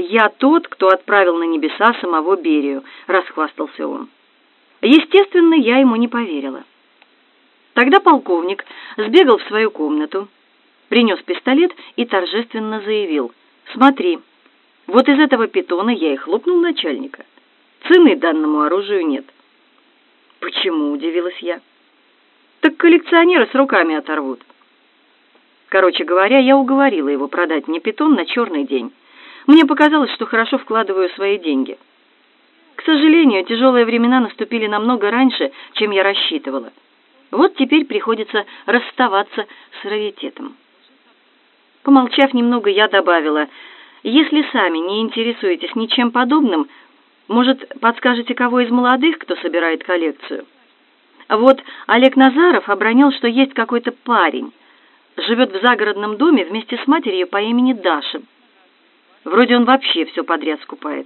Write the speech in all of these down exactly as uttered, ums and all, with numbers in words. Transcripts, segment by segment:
«Я тот, кто отправил на небеса самого Берию», — расхвастался он. Естественно, я ему не поверила. Тогда полковник сбегал в свою комнату, принес пистолет и торжественно заявил: «Смотри, вот из этого питона я и хлопнул начальника. Цены данному оружию нет». «Почему?» — удивилась я. «Так коллекционеры с руками оторвут». Короче говоря, я уговорила его продать мне питон на черный день. Мне показалось, что хорошо вкладываю свои деньги. К сожалению, тяжелые времена наступили намного раньше, чем я рассчитывала. Вот теперь приходится расставаться с раритетом. Помолчав немного, я добавила: «Если сами не интересуетесь ничем подобным, может, подскажете, кого из молодых, кто собирает коллекцию? Вот Олег Назаров обронил, что есть какой-то парень, живет в загородном доме вместе с матерью по имени Даша. Вроде он вообще все подряд скупает».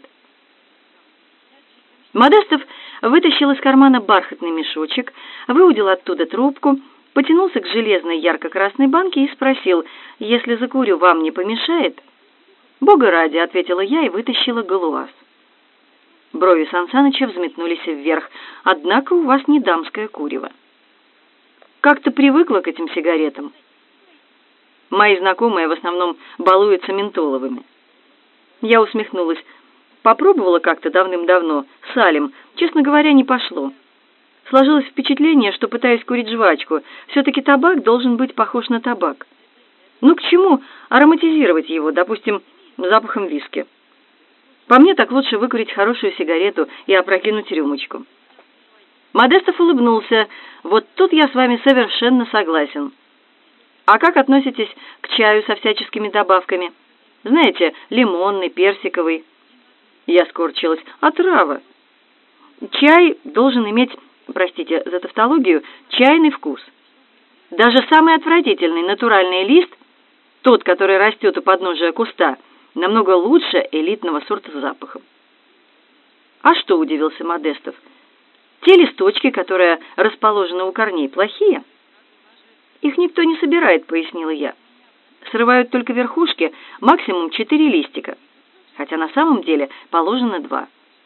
Модестов вытащил из кармана бархатный мешочек, выудил оттуда трубку, потянулся к железной ярко-красной банке и спросил: «Если закурю, вам не помешает?» «Бога ради», — ответила я и вытащила галуаз. Брови Сан Саныча взметнулись вверх. «Однако у вас не дамское курево». «Как-то привыкла к этим сигаретам. Мои знакомые в основном балуются ментоловыми». Я усмехнулась. Попробовала как-то давным-давно, салем. Честно говоря, не пошло. Сложилось впечатление, что пытаюсь курить жвачку. Все-таки табак должен быть похож на табак. Ну к чему ароматизировать его, допустим, запахом виски? По мне, так лучше выкурить хорошую сигарету и опрокинуть рюмочку. Модестов улыбнулся. «Вот тут я с вами совершенно согласен. А как относитесь к чаю со всяческими добавками? Знаете, лимонный, персиковый?» Я скорчилась. «Отрава. Чай должен иметь, простите за тавтологию, чайный вкус. Даже самый отвратительный натуральный лист, тот, который растет у подножия куста, намного лучше элитного сорта с запахом». «А что?» — удивился Модестов. «Те листочки, которые расположены у корней, плохие?» «Их никто не собирает», — пояснила я. «Срывают только верхушки, максимум четыре листика, хотя на самом деле положено два».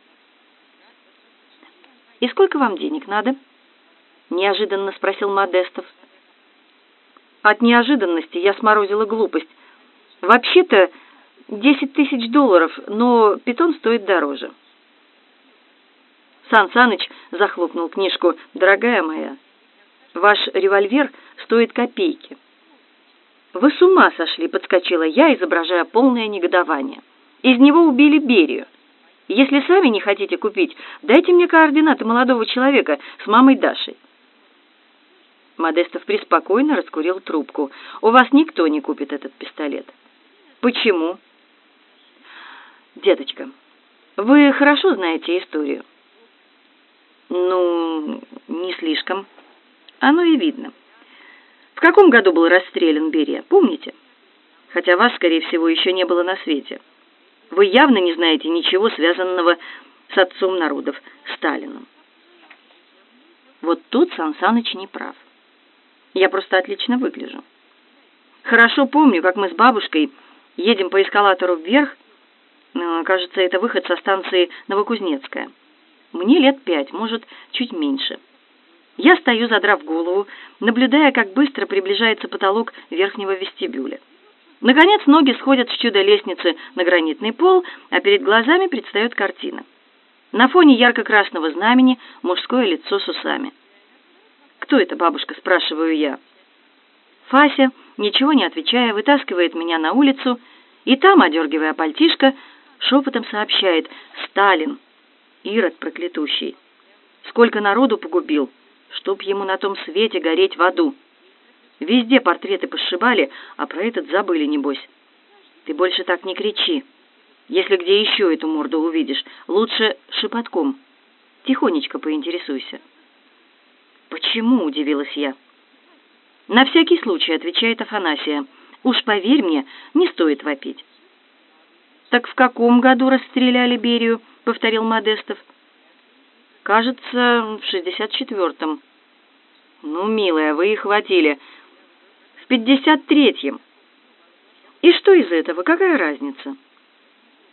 «И сколько вам денег надо?» — неожиданно спросил Модестов. От неожиданности я сморозила глупость. «Вообще-то десять тысяч долларов, но питон стоит дороже». Сан Саныч захлопнул книжку. «Дорогая моя, ваш револьвер стоит копейки». «Вы с ума сошли!» — подскочила я, изображая полное негодование. «Из него убили Берию. Если сами не хотите купить, дайте мне координаты молодого человека с мамой Дашей». Модестов преспокойно раскурил трубку. «У вас никто не купит этот пистолет». «Почему?» «Деточка, вы хорошо знаете историю». «Ну, не слишком. Оно и видно. В каком году был расстрелян Берия, помните? Хотя вас, скорее всего, еще не было на свете. Вы явно не знаете ничего, связанного с отцом народов, Сталином». Вот тут Сан Саныч не прав. Я просто отлично выгляжу. Хорошо помню, как мы с бабушкой едем по эскалатору вверх. Кажется, это выход со станции Новокузнецкая. Мне лет пять, может, чуть меньше. Я стою, задрав голову, наблюдая, как быстро приближается потолок верхнего вестибюля. Наконец, ноги сходят с чудо-лестницы на гранитный пол, а перед глазами предстает картина. На фоне ярко-красного знамени мужское лицо с усами. «Кто это, бабушка?» — спрашиваю я. Фася, ничего не отвечая, вытаскивает меня на улицу, и там, одергивая пальтишко, шепотом сообщает: «Сталин, Ирод проклятущий. Сколько народу погубил, чтоб ему на том свете гореть в аду. Везде портреты посшибали, а про этот забыли, небось. Ты больше так не кричи. Если где еще эту морду увидишь, лучше шепотком. Тихонечко поинтересуйся». «Почему?» — удивилась я. «На всякий случай», — отвечает Афанасия. «Уж поверь мне, не стоит вопить». «Так в каком году расстреляли Берию?» — повторил Модестов. «Кажется, в шестьдесят четвертом». «Ну, милая, вы их хватили. В пятьдесят третьем. И что из этого? Какая разница?»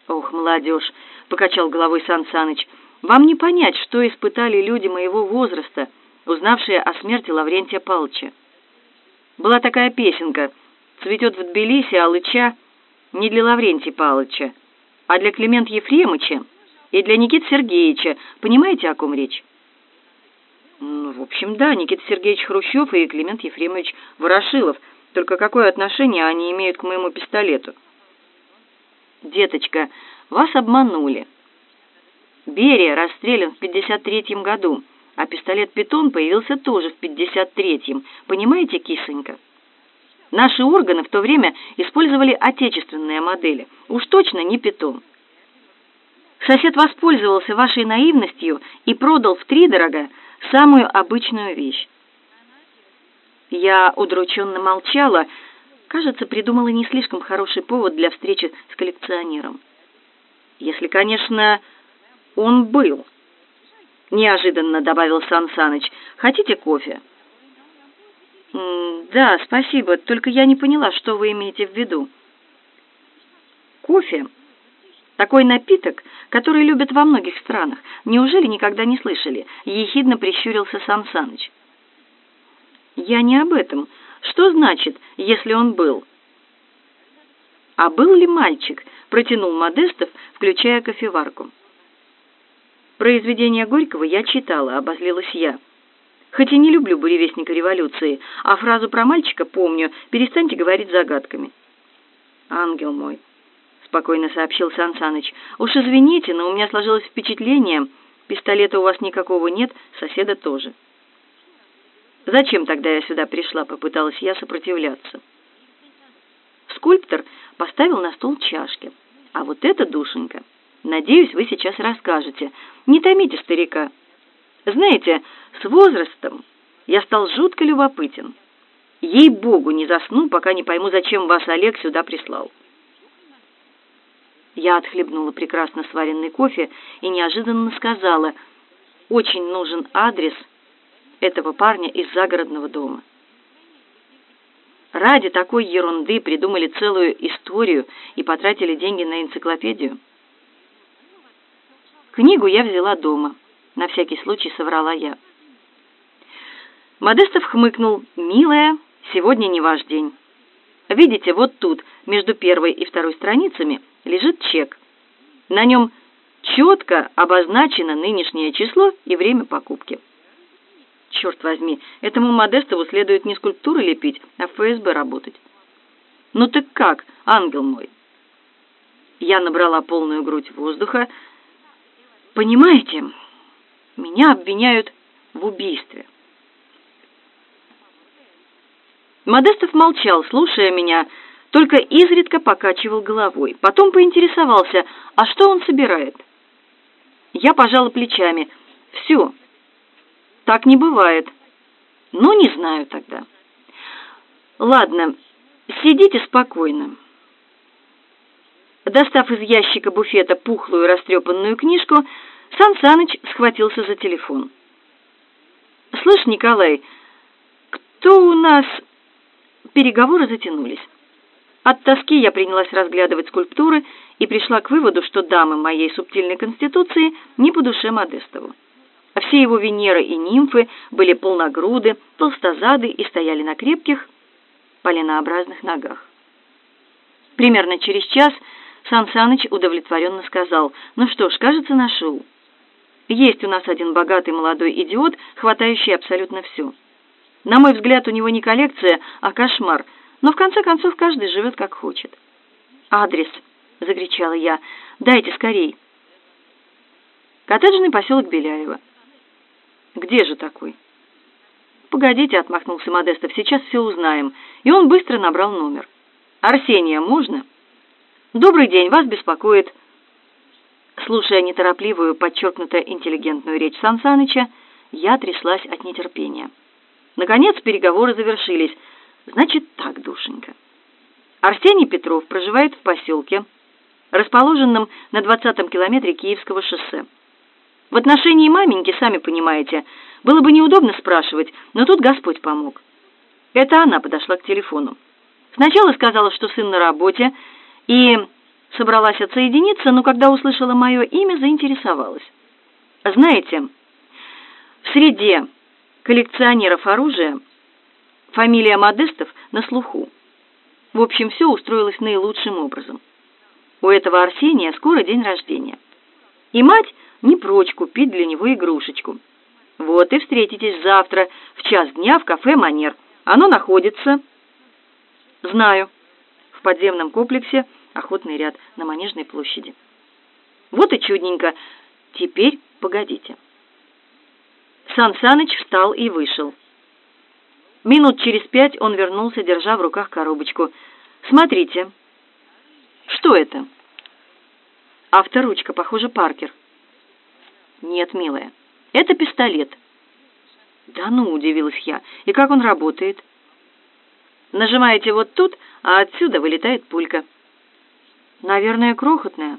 Ох, молодежь, покачал головой Сан Саныч, вам не понять, что испытали люди моего возраста, узнавшие о смерти Лаврентия Павловича. Была такая песенка: «Цветет в Тбилиси алыча не для Лаврентия Павловича, а для Климента Ефремовича и для Никиты Сергеевича». Понимаете, о ком речь? Ну, в общем, да, Никита Сергеевич Хрущев и Климент Ефремович Ворошилов. Только какое отношение они имеют к моему пистолету? Деточка, вас обманули. Берия расстрелян в пятьдесят третьем году, а пистолет «Питон» появился тоже в пятьдесят третьем. Понимаете, кисонька? Наши органы в то время использовали отечественные модели. Уж точно не «Питон». Сосед воспользовался вашей наивностью и продал втридорога самую обычную вещь. Я удрученно молчала. Кажется, придумала не слишком хороший повод для встречи с коллекционером. Если, конечно, он был. Неожиданно добавил Сан Саныч. Хотите кофе? Да, спасибо, только я не поняла, что вы имеете в виду. Кофе — такой напиток, который любят во многих странах. Неужели никогда не слышали? Ехидно прищурился Сан Саныч. Я не об этом. Что значит, если он был? А был ли мальчик? Протянул Модестов, включая кофеварку. Произведение Горького я читала, обозлилась я. Хоть и не люблю буревестника революции, а фразу про мальчика помню: перестаньте говорить загадками. Ангел мой, спокойно сообщил Сан Саныч, уж извините, но у меня сложилось впечатление, пистолета у вас никакого нет, соседа тоже. Зачем тогда я сюда пришла, попыталась я сопротивляться. Скульптор поставил на стол чашки. А вот это, душенька, надеюсь, вы сейчас расскажете. Не томите старика. Знаете, с возрастом я стал жутко любопытен. Ей-богу, не засну, пока не пойму, зачем вас Олег сюда прислал. Я отхлебнула прекрасно сваренный кофе и неожиданно сказала: очень нужен адрес этого парня из загородного дома. Ради такой ерунды придумали целую историю и потратили деньги на энциклопедию. Книгу я взяла дома. На всякий случай соврала я. Модестов хмыкнул. «Милая, сегодня не ваш день. Видите, вот тут, между первой и второй страницами, лежит чек. На нем четко обозначено нынешнее число и время покупки». Черт возьми, этому Модестову следует не скульптуры лепить, а в эф эс бэ работать. Ну так как, ангел мой? Я набрала полную грудь воздуха. Понимаете, меня обвиняют в убийстве. Модестов молчал, слушая меня, только изредка покачивал головой. Потом поинтересовался, а что он собирает? Я пожала плечами. Все. Так не бывает. Ну, не знаю тогда. Ладно, сидите спокойно. Достав из ящика буфета пухлую растрепанную книжку, Сан Саныч схватился за телефон. «Слышь, Николай, кто у нас...» Переговоры затянулись. От тоски я принялась разглядывать скульптуры и пришла к выводу, что дамы моей субтильной конституции не по душе Модестову. Все его Венеры и нимфы были полногруды, толстозады и стояли на крепких, поленообразных ногах. Примерно через час Сан Саныч удовлетворенно сказал: «Ну что ж, кажется, нашел. Есть у нас один богатый молодой идиот, хватающий абсолютно все. На мой взгляд, у него не коллекция, а кошмар, но в конце концов каждый живет как хочет». «Адрес!» — закричала я. «Дайте скорей!» «Коттеджный поселок Беляева». «Где же такой?» «Погодите», — отмахнулся Модестов, — «сейчас все узнаем». И он быстро набрал номер. «Арсения, можно?» «Добрый день, вас беспокоит...» Слушая неторопливую, подчеркнуто интеллигентную речь Сан Саныча, я тряслась от нетерпения. Наконец переговоры завершились. Значит так, душенька. Арсений Петров проживает в поселке, расположенном на двадцатом километре Киевского шоссе. В отношении маменьки, сами понимаете, было бы неудобно спрашивать, но тут Господь помог. Это она подошла к телефону. Сначала сказала, что сын на работе, и собралась отсоединиться, но когда услышала мое имя, заинтересовалась. Знаете, в среде коллекционеров оружия фамилия Модестов на слуху. В общем, все устроилось наилучшим образом. У этого Арсения скоро день рождения. И мать не прочь купить для него игрушечку. Вот и встретитесь завтра в час дня в кафе «Манер». Оно находится... Знаю. В подземном комплексе охотный ряд на Манежной площади. Вот и чудненько. Теперь погодите. Сан Саныч встал и вышел. Минут через пять он вернулся, держа в руках коробочку. Смотрите. Что это? Авторучка, похоже, Паркер. Нет, милая, это пистолет. Да ну, удивилась я. И как он работает? Нажимаете вот тут, а отсюда вылетает пулька. Наверное, крохотная.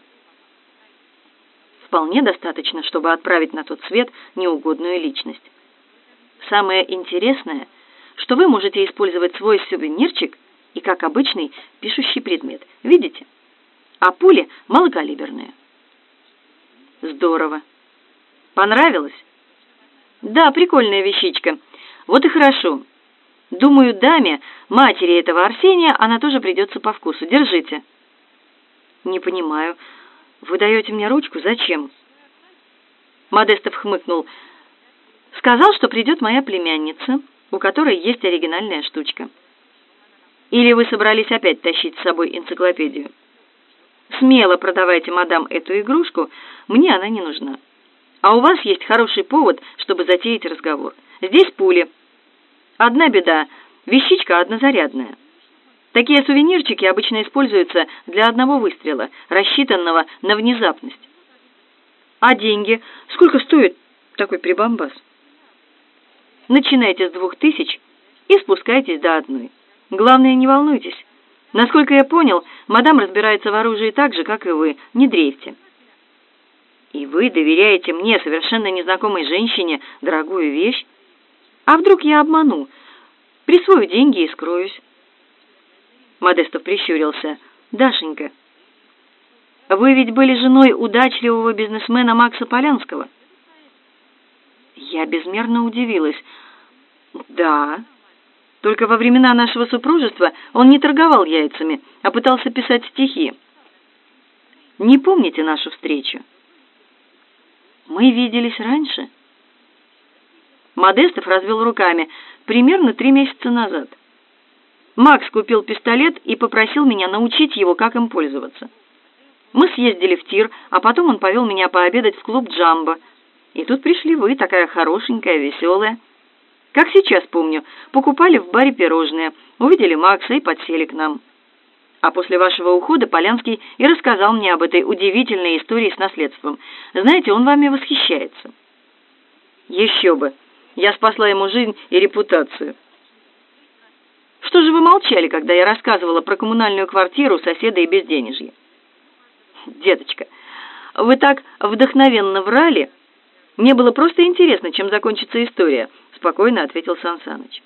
Вполне достаточно, чтобы отправить на тот свет неугодную личность. Самое интересное, что вы можете использовать свой сувенирчик и как обычный пишущий предмет. Видите? А пули малокалиберные. Здорово. Понравилось? Да, прикольная вещичка. Вот и хорошо. Думаю, даме, матери этого Арсения, она тоже придется по вкусу. Держите. Не понимаю. Вы даете мне ручку? Зачем? Модестов хмыкнул. Сказал, что придет моя племянница, у которой есть оригинальная штучка. Или вы собрались опять тащить с собой энциклопедию? Смело продавайте, мадам, эту игрушку, мне она не нужна. А у вас есть хороший повод, чтобы затеять разговор. Здесь пули. Одна беда, вещичка однозарядная. Такие сувенирчики обычно используются для одного выстрела, рассчитанного на внезапность. А деньги? Сколько стоит такой прибамбас? Начинайте с двух тысяч и спускайтесь до одной. Главное, не волнуйтесь. Насколько я понял, мадам разбирается в оружии так же, как и вы. Не дрейфьте. И вы доверяете мне, совершенно незнакомой женщине, дорогую вещь? А вдруг я обману? Присвою деньги и скроюсь. Модестов прищурился. Дашенька, вы ведь были женой удачливого бизнесмена Макса Полянского? Я безмерно удивилась. Да. Только во времена нашего супружества он не торговал яйцами, а пытался писать стихи. Не помните нашу встречу? Мы виделись раньше. Модестов развел руками. Примерно три месяца назад. Макс купил пистолет и попросил меня научить его, как им пользоваться. Мы съездили в тир, а потом он повел меня пообедать в клуб «Джамбо». И тут пришли вы, такая хорошенькая, веселая. Как сейчас помню, покупали в баре пирожные, увидели Макса и подсели к нам. А после вашего ухода Полянский и рассказал мне об этой удивительной истории с наследством. Знаете, он вами восхищается. Еще бы. Я спасла ему жизнь и репутацию. Что же вы молчали, когда я рассказывала про коммунальную квартиру, соседа и безденежье? Деточка, вы так вдохновенно врали. Мне было просто интересно, чем закончится история, спокойно ответил Сан Саныч.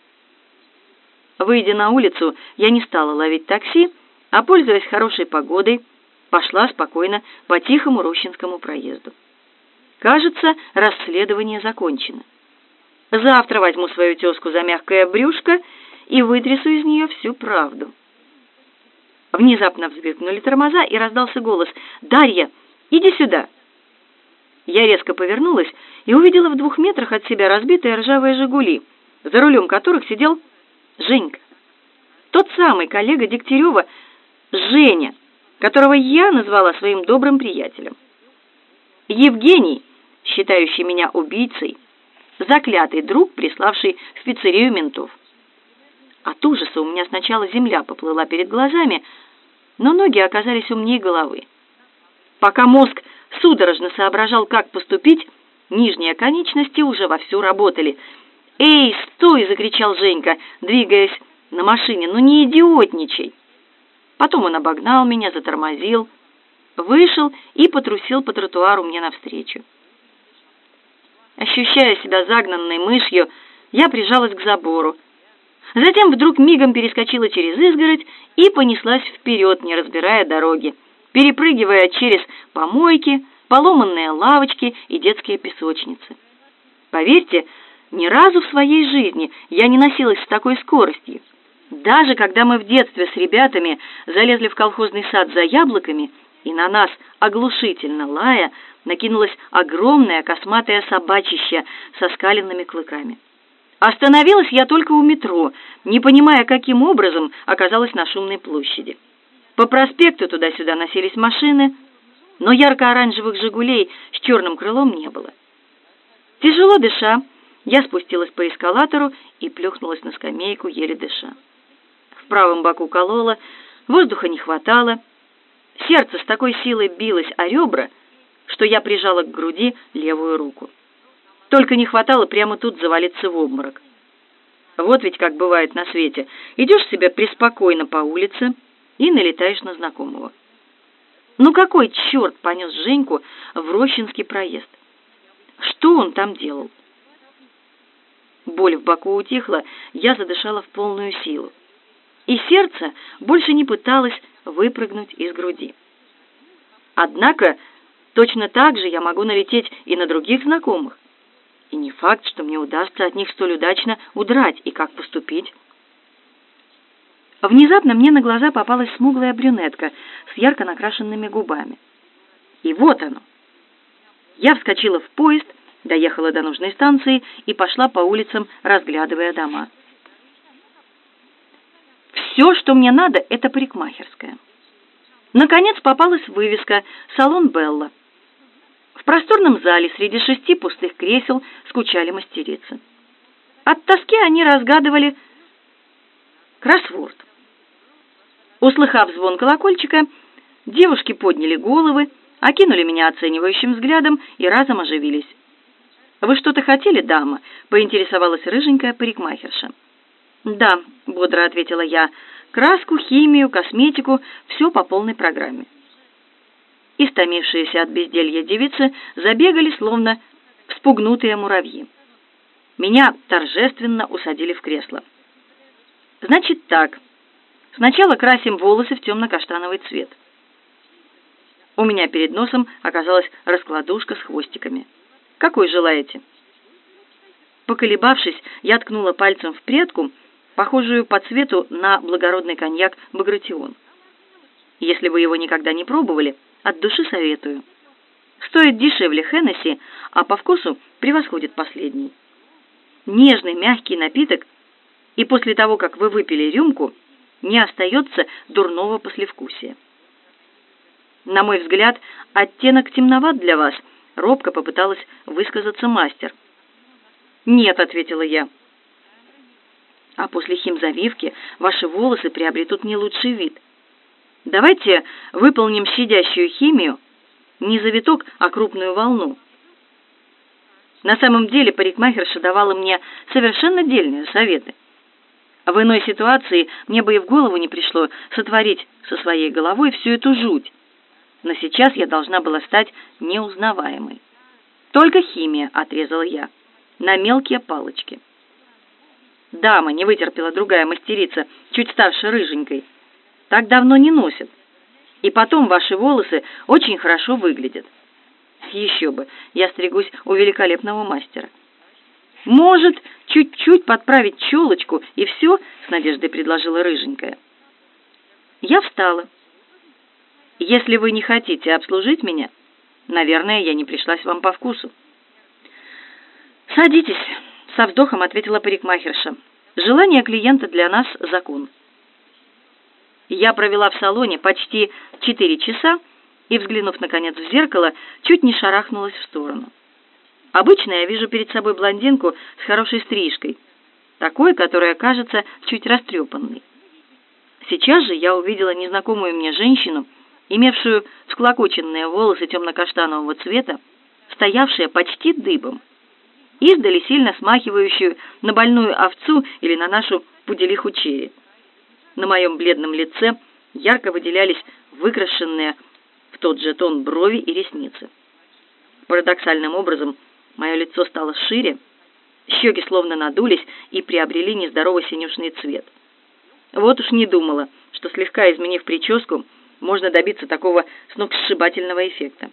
Выйдя на улицу, я не стала ловить такси, а, пользуясь хорошей погодой, пошла спокойно по тихому Рощинскому проезду. Кажется, расследование закончено. Завтра возьму свою тезку за мягкое брюшко и вытрясу из нее всю правду. Внезапно взвизгнули тормоза, и раздался голос: «Дарья, иди сюда!» Я резко повернулась и увидела в двух метрах от себя разбитые ржавые «Жигули», за рулем которых сидел Женька. Тот самый коллега Дегтярева, Женя, которого я назвала своим добрым приятелем. Евгений, считающий меня убийцей, заклятый друг, приславший в пиццерию ментов. От ужаса у меня сначала земля поплыла перед глазами, но ноги оказались умнее головы. Пока мозг судорожно соображал, как поступить, нижние конечности уже вовсю работали. «Эй, стой!» — закричал Женька, двигаясь на машине. «Ну не идиотничай!» Потом он обогнал меня, затормозил, вышел и потрусил по тротуару мне навстречу. Ощущая себя загнанной мышью, я прижалась к забору. Затем вдруг мигом перескочила через изгородь и понеслась вперед, не разбирая дороги. перепрыгивая через помойки, поломанные лавочки и детские песочницы. Поверьте, ни разу в своей жизни я не носилась с такой скоростью. Даже когда мы в детстве с ребятами залезли в колхозный сад за яблоками, и на нас, оглушительно лая, накинулось огромное косматое собачище со скаленными клыками. Остановилась я только у метро, не понимая, каким образом оказалась на шумной площади. По проспекту туда-сюда носились машины, но ярко-оранжевых «Жигулей» с черным крылом не было. Тяжело дыша, я спустилась по эскалатору и плюхнулась на скамейку, еле дыша. В правом боку кололо, воздуха не хватало, сердце с такой силой билось о ребра, что я прижала к груди левую руку. Только не хватало прямо тут завалиться в обморок. Вот ведь как бывает на свете. Идешь себе преспокойно по улице и налетаешь на знакомого. Ну какой черт понес Женьку в Рощинский проезд? Что он там делал? Боль в боку утихла, я задышала в полную силу. И сердце больше не пыталось выпрыгнуть из груди. Однако точно так же я могу налететь и на других знакомых. И не факт, что мне удастся от них столь удачно удрать, и как поступить. Внезапно мне на глаза попалась смуглая брюнетка с ярко накрашенными губами. И вот оно. Я вскочила в поезд, доехала до нужной станции и пошла по улицам, разглядывая дома. Все, что мне надо, это парикмахерская. Наконец попалась вывеска «Салон Белла». В просторном зале среди шести пустых кресел скучали мастерицы. От тоски они разгадывали кроссворд. Услыхав звон колокольчика, девушки подняли головы, окинули меня оценивающим взглядом и разом оживились. «Вы что-то хотели, дама?» — поинтересовалась рыженькая парикмахерша. «Да», — бодро ответила я, — «краску, химию, косметику — все по полной программе». Истомившиеся от безделья девицы забегали, словно вспугнутые муравьи. Меня торжественно усадили в кресло. «Значит так, сначала красим волосы в темно-каштановый цвет». У меня перед носом оказалась раскладушка с хвостиками. «Какой желаете?» Поколебавшись, я ткнула пальцем в прядку, похожую по цвету на благородный коньяк «Багратион». Если вы его никогда не пробовали, от души советую. Стоит дешевле Хеннесси, а по вкусу превосходит последний. Нежный, мягкий напиток, и после того, как вы выпили рюмку, не остается дурного послевкусия. На мой взгляд, оттенок темноват для вас, робко попыталась высказаться мастер. «Нет», — ответила я. «А после химзавивки ваши волосы приобретут не лучший вид. Давайте выполним щадящую химию, не завиток, а крупную волну». На самом деле парикмахерша давала мне совершенно дельные советы. В иной ситуации мне бы и в голову не пришло сотворить со своей головой всю эту жуть. Но сейчас я должна была стать неузнаваемой. «Только химия», — отрезала я, — «на мелкие палочки». «Дама», — не вытерпела другая мастерица, чуть старше рыженькой, — «так давно не носят. И потом ваши волосы очень хорошо выглядят». Еще бы, я стригусь у великолепного мастера. «Может, чуть-чуть подправить челочку, и все?» — с надеждой предложила рыженькая. Я встала. «Если вы не хотите обслужить меня, наверное, я не пришлась вам по вкусу». «Садитесь», — со вздохом ответила парикмахерша. «Желание клиента для нас — закон». Я провела в салоне почти четыре часа и, взглянув, наконец, в зеркало, чуть не шарахнулась в сторону. Обычно я вижу перед собой блондинку с хорошей стрижкой, такой, которая кажется чуть растрепанной. Сейчас же я увидела незнакомую мне женщину, имевшую всклокоченные волосы темно-каштанового цвета, стоявшие почти дыбом, издали сильно смахивающую на больную овцу или на нашу пуделиху Черри. На моем бледном лице ярко выделялись выкрашенные в тот же тон брови и ресницы. Парадоксальным образом мое лицо стало шире, щеки словно надулись и приобрели нездоровый синюшный цвет. Вот уж не думала, что, слегка изменив прическу, можно добиться такого сногсшибательного эффекта.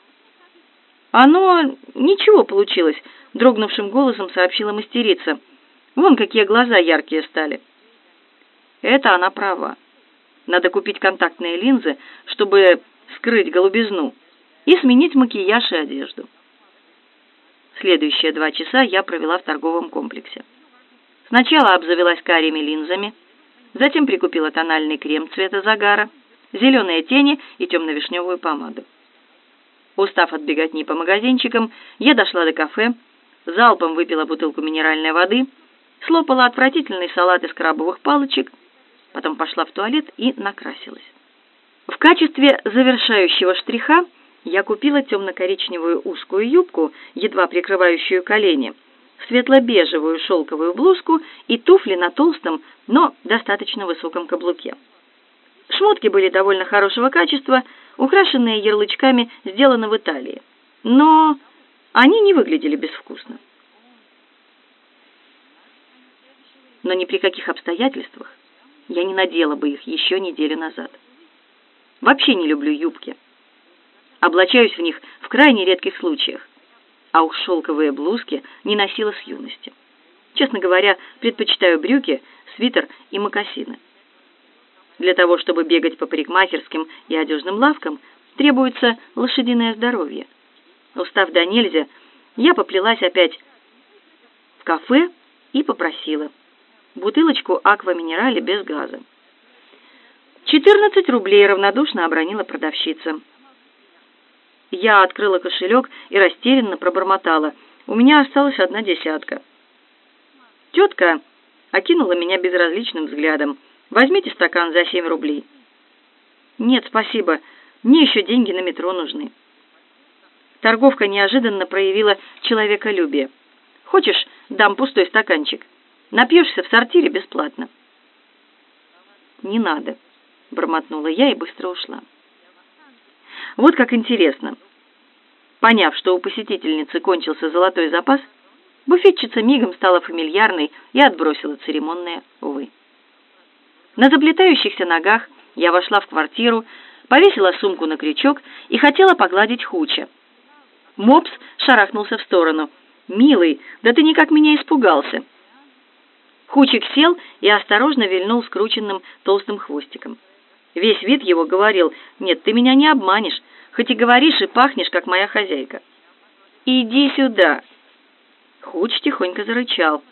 «Оно ничего получилось», — дрогнувшим голосом сообщила мастерица. «Вон какие глаза яркие стали». Это она права. Надо купить контактные линзы, чтобы скрыть голубизну, и сменить макияж и одежду. Следующие два часа я провела в торговом комплексе. Сначала обзавелась карими линзами, затем прикупила тональный крем цвета загара, зеленые тени и темно-вишневую помаду. Устав от беготни по магазинчикам, я дошла до кафе, залпом выпила бутылку минеральной воды, слопала отвратительный салат из крабовых палочек, потом пошла в туалет и накрасилась. В качестве завершающего штриха я купила темно-коричневую узкую юбку, едва прикрывающую колени, светло-бежевую шелковую блузку и туфли на толстом, но достаточно высоком каблуке. Шмотки были довольно хорошего качества, украшенные ярлычками «Сделано в Италии», но они не выглядели безвкусно. Но ни при каких обстоятельствах я не надела бы их еще неделю назад. Вообще не люблю юбки. Облачаюсь в них в крайне редких случаях, а уж шелковые блузки не носила с юности. Честно говоря, предпочитаю брюки, свитер и мокасины. Для того, чтобы бегать по парикмахерским и одежным лавкам, требуется лошадиное здоровье. Устав до нельзя, я поплелась опять в кафе и попросила бутылочку аква-минерале без газа. «Четырнадцать рублей», — равнодушно обронила продавщица. Я открыла кошелек и растерянно пробормотала. У меня осталась одна десятка. Тетка окинула меня безразличным взглядом. «Возьмите стакан за семь рублей». «Нет, спасибо. Мне еще деньги на метро нужны». Торговка неожиданно проявила человеколюбие. «Хочешь, дам пустой стаканчик? Напьешься в сортире бесплатно». «Не надо», — бормотнула я и быстро ушла. Вот как интересно. Поняв, что у посетительницы кончился золотой запас, буфетчица мигом стала фамильярной и отбросила церемонное «увы». На заплетающихся ногах я вошла в квартиру, повесила сумку на крючок и хотела погладить Хуча. Мопс шарахнулся в сторону. «Милый, да ты никак меня испугался!» Хучик сел и осторожно вильнул скрученным толстым хвостиком. Весь вид его говорил: «Нет, ты меня не обманешь, хоть и говоришь и пахнешь, как моя хозяйка». «Иди сюда!» Хуч тихонько зарычал.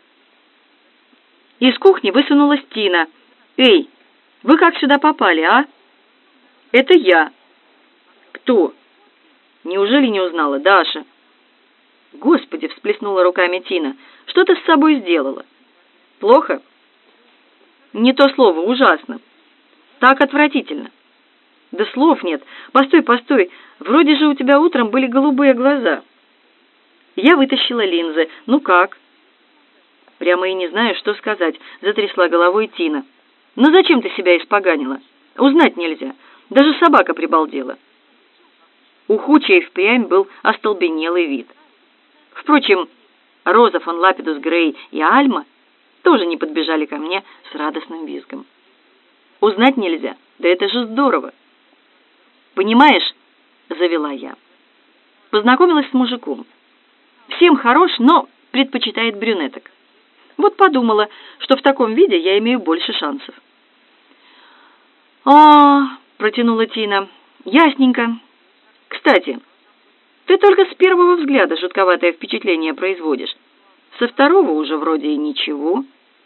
Из кухни высунулась Тина. «Эй, вы как сюда попали, а?» «Это я». «Кто?» «Неужели не узнала? Даша». «Господи!» — всплеснула руками Тина. «Что ты с собой сделала?» «Плохо?» «Не то слово, ужасно. Так отвратительно». «Да слов нет. Постой, постой. Вроде же у тебя утром были голубые глаза». Я вытащила линзы. «Ну как?» «Прямо и не знаю, что сказать», — затрясла головой Тина. «Ну зачем ты себя испоганила? Узнать нельзя. Даже собака прибалдела». У Хуча и впрямь был остолбенелый вид. Впрочем, Роза фон Лапидус Грей и Альма тоже не подбежали ко мне с радостным визгом. «Узнать нельзя? Да это же здорово!» «Понимаешь», — завела я, познакомилась с мужиком. Всем хорош, но предпочитает брюнеток. Вот подумала, что в таком виде я имею больше шансов. «А, — протянула Тина, — ясненько. Кстати, ты только с первого взгляда жутковатое впечатление производишь. Со второго уже вроде и ничего».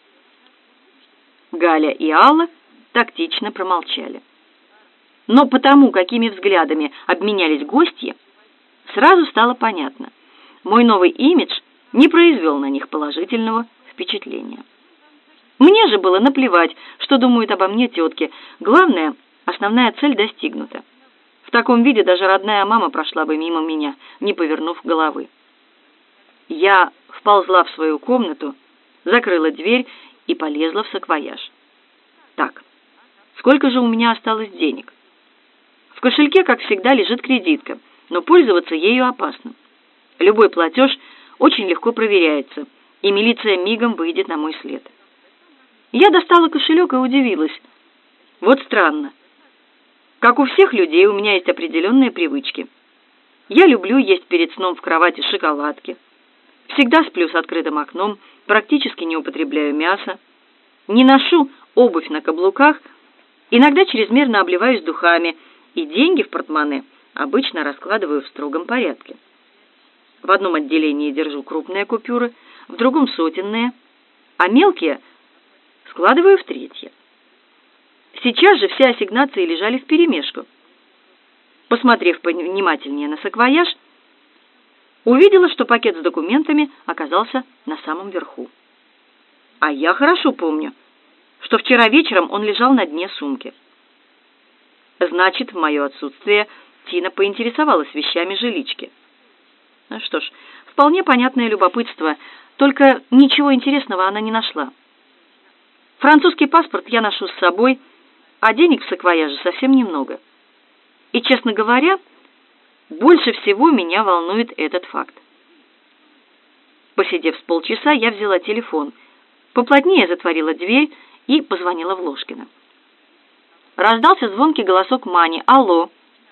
Галя и Алла тактично промолчали. Но потому, какими взглядами обменялись гостья, сразу стало понятно. Мой новый имидж не произвел на них положительного впечатления. Мне же было наплевать, что думают обо мне тетки. Главное, основная цель достигнута. В таком виде даже родная мама прошла бы мимо меня, не повернув головы. Я вползла в свою комнату, закрыла дверь и полезла в саквояж. Так, сколько же у меня осталось денег? В кошельке, как всегда, лежит кредитка, но пользоваться ею опасно. Любой платеж очень легко проверяется, и милиция мигом выйдет на мой след. Я достала кошелек и удивилась. Вот странно. Как у всех людей, у меня есть определенные привычки. Я люблю есть перед сном в кровати шоколадки. Всегда сплю с открытым окном, практически не употребляю мясо. Не ношу обувь на каблуках, иногда чрезмерно обливаюсь духами, и деньги в портмоне обычно раскладываю в строгом порядке. В одном отделении держу крупные купюры, в другом сотенные, а мелкие складываю в третье. Сейчас же все ассигнации лежали вперемешку. Посмотрев повнимательнее на саквояж, увидела, что пакет с документами оказался на самом верху. А я хорошо помню, что вчера вечером он лежал на дне сумки. Значит, в мое отсутствие Тина поинтересовалась вещами жилички. Ну что ж, вполне понятное любопытство, только ничего интересного она не нашла. Французский паспорт я ношу с собой, а денег в саквояже совсем немного. И, честно говоря, больше всего меня волнует этот факт. Посидев с полчаса, я взяла телефон, поплотнее затворила дверь и позвонила в Ложкино. Раздался звонкий голосок Мани. «Алло!»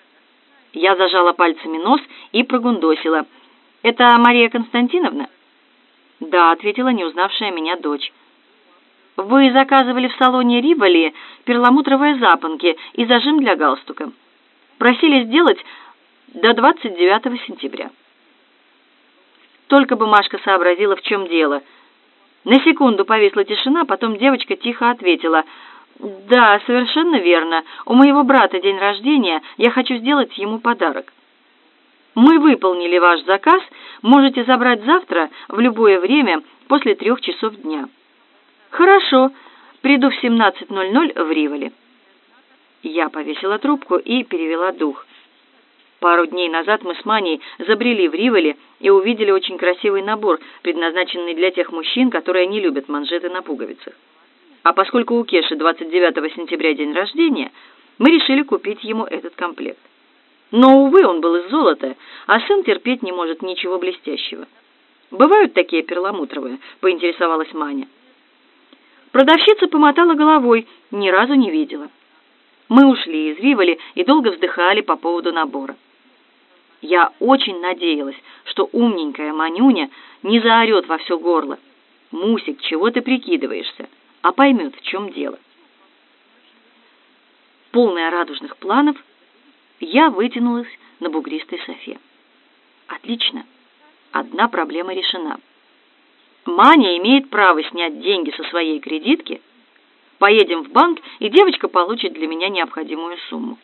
Я зажала пальцами нос и прогундосила. «Это Мария Константиновна?» «Да», — ответила не узнавшая меня дочь. «Вы заказывали в салоне Риволи перламутровые запонки и зажим для галстука. Просили сделать до двадцать девятого сентября». Только бы Машка сообразила, в чем дело. На секунду повисла тишина, потом девочка тихо ответила: «Да, совершенно верно. У моего брата день рождения, я хочу сделать ему подарок. Мы выполнили ваш заказ, можете забрать завтра в любое время после трех часов дня». «Хорошо, приду в семнадцать ноль ноль в Риволи». Я повесила трубку и перевела дух. Пару дней назад мы с Маней забрели в Риволи и увидели очень красивый набор, предназначенный для тех мужчин, которые не любят манжеты на пуговицах. А поскольку у Кеши двадцать девятого сентября день рождения, мы решили купить ему этот комплект. Но, увы, он был из золота, а сын терпеть не может ничего блестящего. «Бывают такие перламутровые?» — поинтересовалась Маня. Продавщица помотала головой, ни разу не видела. Мы ушли из Риволи и долго вздыхали по поводу набора. Я очень надеялась, что умненькая Манюня не заорет во все горло: «Мусик, чего ты прикидываешься?» а поймет, в чем дело. Полная радужных планов, я вытянулась на бугристой софе. Отлично, одна проблема решена. Маня имеет право снять деньги со своей кредитки, поедем в банк, и девочка получит для меня необходимую сумму.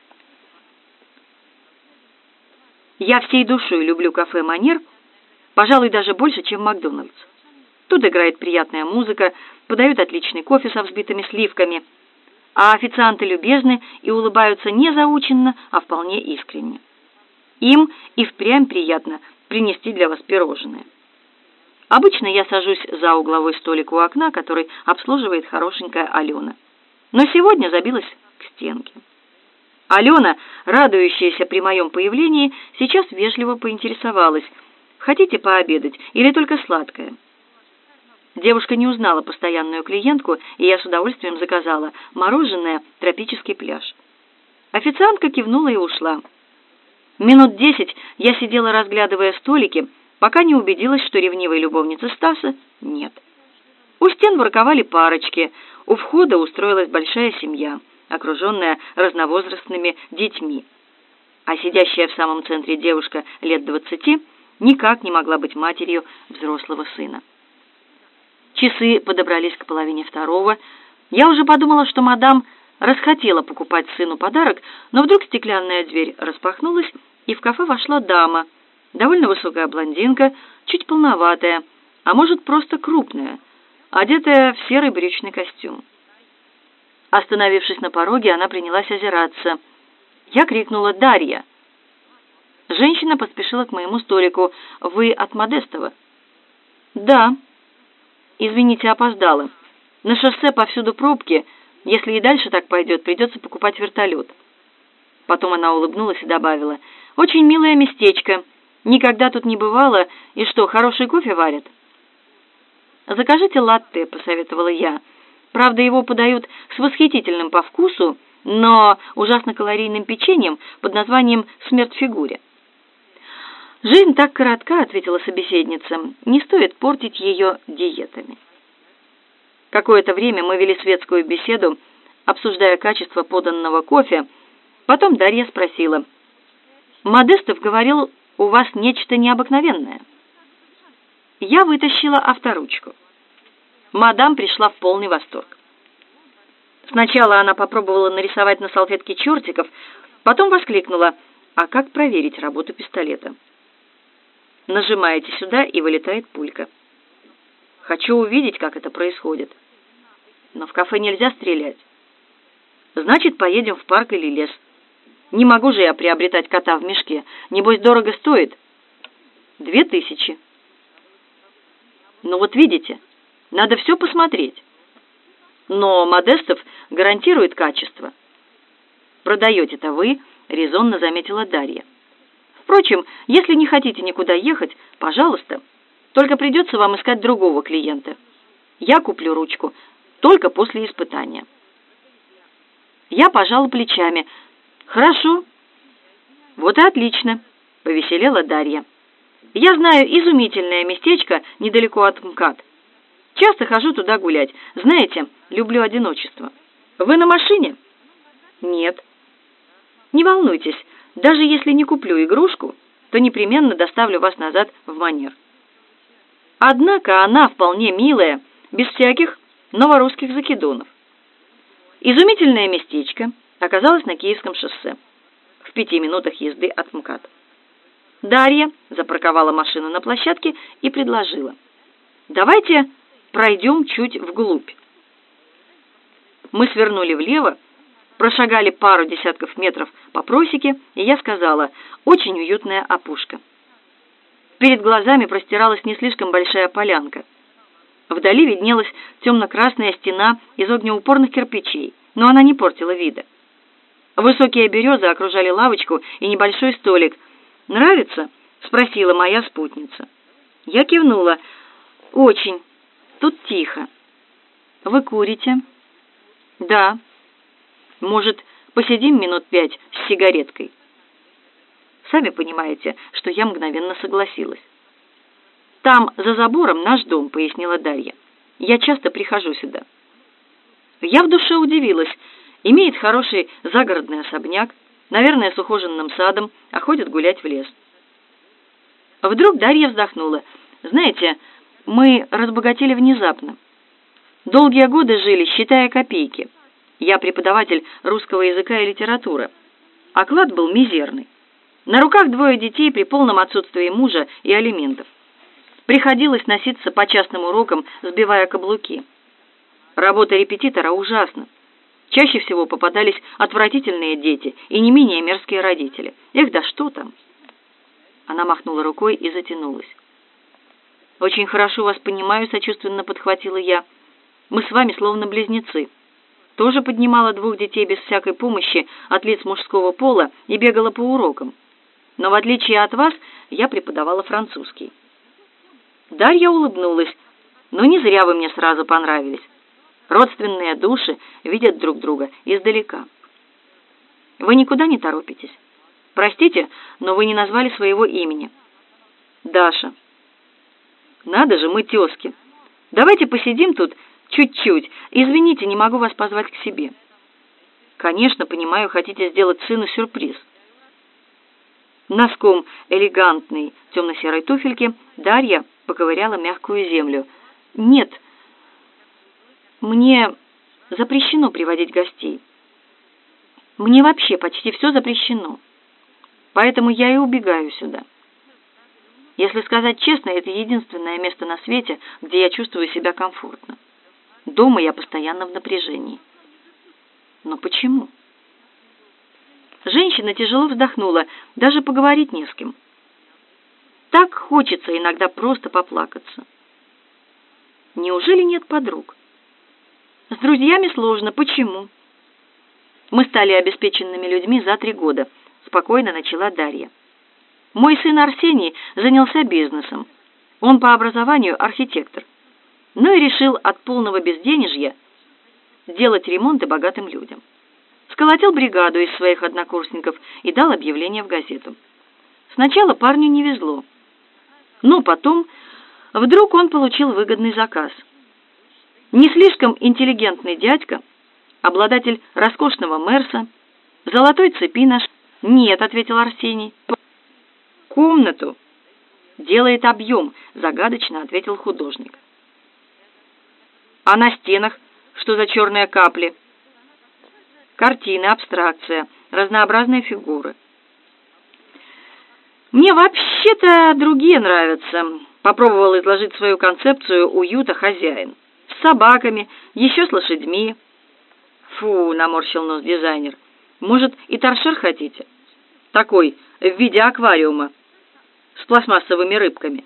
Я всей душой люблю кафе «Манер», пожалуй, даже больше, чем «Макдональдс». Тут играет приятная музыка, подают отличный кофе со взбитыми сливками, а официанты любезны и улыбаются не заученно, а вполне искренне. Им и впрямь приятно принести для вас пирожное. Обычно я сажусь за угловой столик у окна, который обслуживает хорошенькая Алена. Но сегодня забилась к стенке. Алена, радующаяся при моем появлении, сейчас вежливо поинтересовалась: «Хотите пообедать или только сладкое?» Девушка не узнала постоянную клиентку, и я с удовольствием заказала мороженое «Тропический пляж». Официантка кивнула и ушла. Минут десять я сидела, разглядывая столики, пока не убедилась, что ревнивой любовницы Стаса нет. У стен ворковали парочки, у входа устроилась большая семья, окруженная разновозрастными детьми. А сидящая в самом центре девушка лет двадцати никак не могла быть матерью взрослого сына. Часы подобрались к половине второго. Я уже подумала, что мадам расхотела покупать сыну подарок, но вдруг стеклянная дверь распахнулась, и в кафе вошла дама, довольно высокая блондинка, чуть полноватая, а может, просто крупная, одетая в серый брючный костюм. Остановившись на пороге, она принялась озираться. Я крикнула: «Дарья!». Женщина поспешила к моему столику. «Вы от Модестова?» «Да». «Извините, опоздала. На шоссе повсюду пробки. Если и дальше так пойдет, придется покупать вертолет». Потом она улыбнулась и добавила: «Очень милое местечко. Никогда тут не бывало. И что, хороший кофе варят?» «Закажите латте», — посоветовала я. «Правда, его подают с восхитительным по вкусу но ужасно калорийным печеньем под названием «Смерть фигуре». «Жизнь так коротка», — ответила собеседница, — «не стоит портить ее диетами». Какое-то время мы вели светскую беседу, обсуждая качество поданного кофе. Потом Дарья спросила: «Модестов говорил, у вас нечто необыкновенное». Я вытащила авторучку. Мадам пришла в полный восторг. Сначала она попробовала нарисовать на салфетке чертиков, потом воскликнула: «А как проверить работу пистолета?» Нажимаете сюда, и вылетает пулька. Хочу увидеть, как это происходит. Но в кафе нельзя стрелять. Значит, поедем в парк или лес. Не могу же я приобретать кота в мешке. Небось, дорого стоит. Две тысячи. Ну вот видите, надо все посмотреть. Но Модестов гарантирует качество. Продаете-то вы, резонно заметила Дарья. Впрочем, если не хотите никуда ехать, пожалуйста, только придется вам искать другого клиента. Я куплю ручку только после испытания. Я пожала плечами. Хорошо. Вот и отлично, повеселела Дарья. Я знаю изумительное местечко недалеко от МКАД. Часто хожу туда гулять. Знаете, люблю одиночество. Вы на машине? Нет. Не волнуйтесь, даже если не куплю игрушку, то непременно доставлю вас назад в Манер. Однако она вполне милая, без всяких новорусских закидонов. Изумительное местечко оказалось на Киевском шоссе, в пяти минутах езды от МКАД. Дарья запарковала машину на площадке и предложила: «Давайте пройдем чуть вглубь». Мы свернули влево, прошагали пару десятков метров по просеке, и я сказала: «Очень уютная опушка». Перед глазами простиралась не слишком большая полянка. Вдали виднелась темно-красная стена из огнеупорных кирпичей, но она не портила вида. Высокие березы окружали лавочку и небольшой столик. «Нравится?» — спросила моя спутница. Я кивнула. «Очень. Тут тихо». «Вы курите?» «Да». «Может, посидим минут пять с сигареткой?» Сами понимаете, что я мгновенно согласилась. «Там, за забором, наш дом», — пояснила Дарья. «Я часто прихожу сюда». Я в душе удивилась. Имеет хороший загородный особняк, наверное, с ухоженным садом, а ходит гулять в лес. Вдруг Дарья вздохнула. «Знаете, мы разбогатели внезапно. Долгие годы жили, считая копейки. Я преподаватель русского языка и литературы. Оклад был мизерный. На руках двое детей при полном отсутствии мужа и алиментов. Приходилось носиться по частным урокам, сбивая каблуки. Работа репетитора ужасна. Чаще всего попадались отвратительные дети и не менее мерзкие родители. Эх, да что там!» Она махнула рукой и затянулась. «Очень хорошо вас понимаю», — сочувственно подхватила я. «Мы с вами словно близнецы. Тоже поднимала двух детей без всякой помощи от лиц мужского пола и бегала по урокам. Но в отличие от вас, я преподавала французский». Дарья улыбнулась. «Ну, не зря вы мне сразу понравились. Родственные души видят друг друга издалека. Вы никуда не торопитесь? Простите, но вы не назвали своего имени». «Даша». «Надо же, мы тезки. Давайте посидим тут чуть-чуть. Извините, не могу вас позвать к себе». «Конечно, понимаю, хотите сделать сыну сюрприз». Носком элегантной темно-серой туфельки Дарья поковыряла мягкую землю. «Нет, мне запрещено приводить гостей. Мне вообще почти все запрещено. Поэтому я и убегаю сюда. Если сказать честно, это единственное место на свете, где я чувствую себя комфортно. Дома я постоянно в напряжении». «Но почему?» Женщина тяжело вздохнула. «Даже поговорить не с кем. Так хочется иногда просто поплакаться». «Неужели нет подруг?» «С друзьями сложно. Почему?» «Мы стали обеспеченными людьми за три года», — спокойно начала Дарья. «Мой сын Арсений занялся бизнесом. Он по образованию архитектор. Ну и решил от полного безденежья делать ремонты богатым людям. сколотил бригаду из своих однокурсников и дал объявление в газету. Сначала парню не везло, но потом вдруг он получил выгодный заказ. Не слишком интеллигентный дядька, обладатель роскошного Мерса, золотой цепи на ш... «Нет», — ответил Арсений. «Комнату делает объем», — загадочно ответил художник. «А на стенах что за черные капли?» «Картины, абстракция, разнообразные фигуры». «Мне вообще-то другие нравятся», — попробовал изложить свою концепцию уюта хозяин. «С собаками, еще с лошадьми». «Фу», — наморщил нос дизайнер. «Может, и торшер хотите? Такой, в виде аквариума, с пластмассовыми рыбками».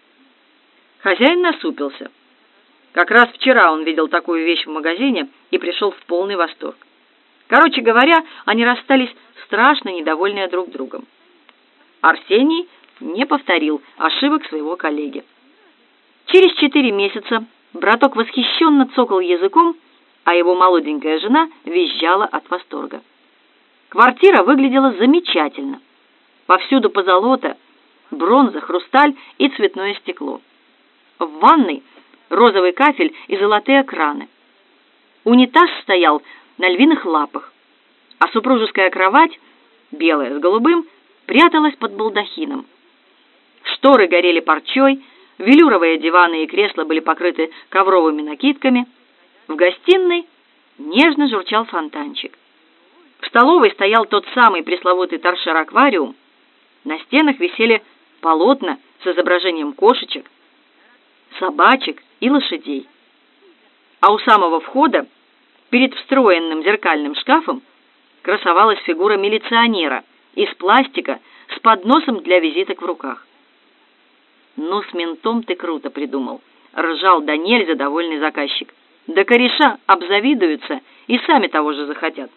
Хозяин насупился. Как раз вчера он видел такую вещь в магазине и пришел в полный восторг. Короче говоря, они расстались страшно недовольные друг другом. Арсений не повторил ошибок своего коллеги. Через четыре месяца браток восхищенно цокал языком, а его молоденькая жена визжала от восторга. Квартира выглядела замечательно. Повсюду позолота, бронза, хрусталь и цветное стекло. В ванной розовый кафель и золотые краны. Унитаз стоял на львиных лапах, а супружеская кровать, белая с голубым, пряталась под балдахином. Шторы горели парчой, велюровые диваны и кресла были покрыты ковровыми накидками. В гостиной нежно журчал фонтанчик. В столовой стоял тот самый пресловутый торшер-аквариум. На стенах висели полотна с изображением кошечек, собачек и лошадей. А у самого входа, перед встроенным зеркальным шкафом, красовалась фигура милиционера из пластика с подносом для визиток в руках. «Ну, с ментом ты круто придумал», — ржал до нельзя довольный заказчик. «Да кореша обзавидуются и сами того же захотят».